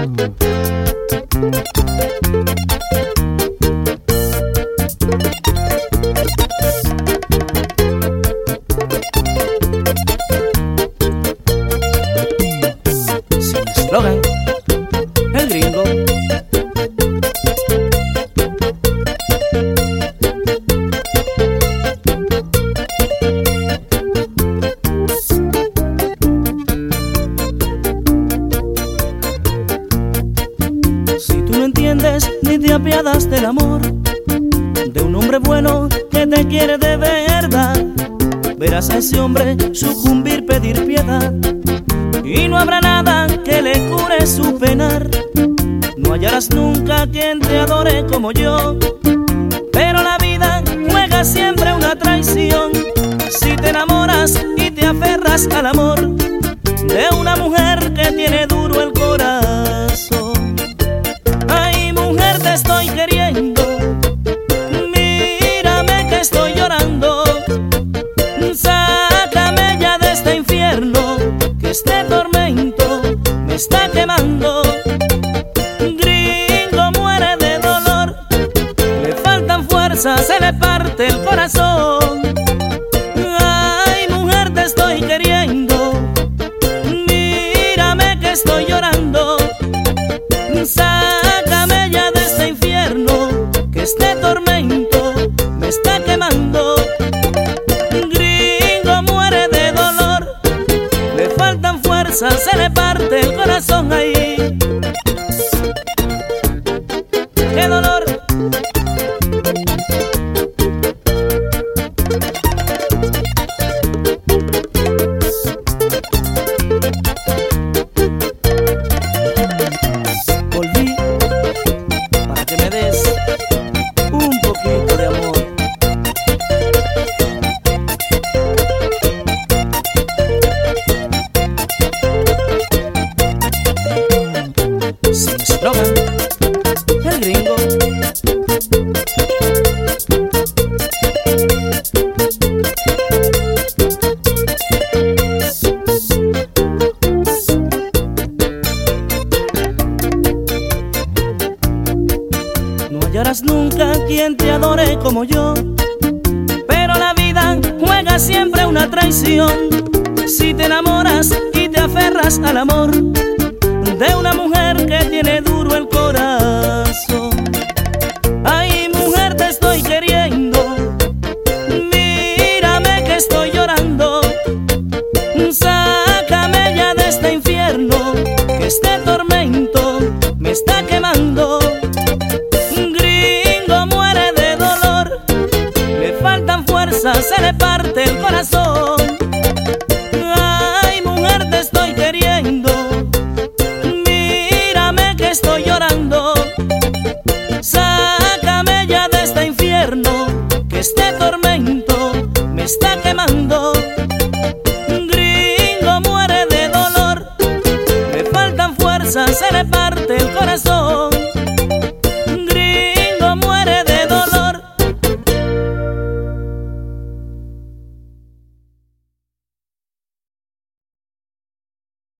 Sin eslogan, el gringo. Si tú no entiendes ni te apiadas del amor de un hombre bueno que te quiere de verdad, verás a ese hombre sucumbir, pedir piedad, y no habrá nada que le cure su penar. No hallarás nunca quien te adore como yo, pero la vida juega siempre una traición. Si te enamoras y te aferras al amor de una mujer que tiene duro el corazón. Ay, mujer, te estoy queriendo, mírame que estoy llorando. Sácame ya de este infierno, que este tormento me está quemando. Gringo muere de dolor, le faltan fuerzas, se le parte el corazón. Ay, mujer, te estoy queriendo, mírame que estoy llorando. Sácame ya de este infierno, que este tormento me está quemando. Gringo muere de dolor, le faltan fuerzas, se le parte el corazón. Ahí, qué dolor. Volví para que me des un poquito de amor. Sin eslogan, el gringo. No hallarás nunca quien te adore como yo, pero la vida juega siempre una traición. Si te enamoras y te aferras al amor de una mujer que tiene duro el corazón. Ay, mujer, te estoy queriendo, mírame que estoy llorando. Sácame ya de este infierno, que este tormento me está quemando. Gringo muere de dolor, le faltan fuerzas, se le parte el corazón. Ay, mujer, te estoy queriendo, mírame que estoy llorando. Sácame ya de este infierno, que este tormento me está quemando.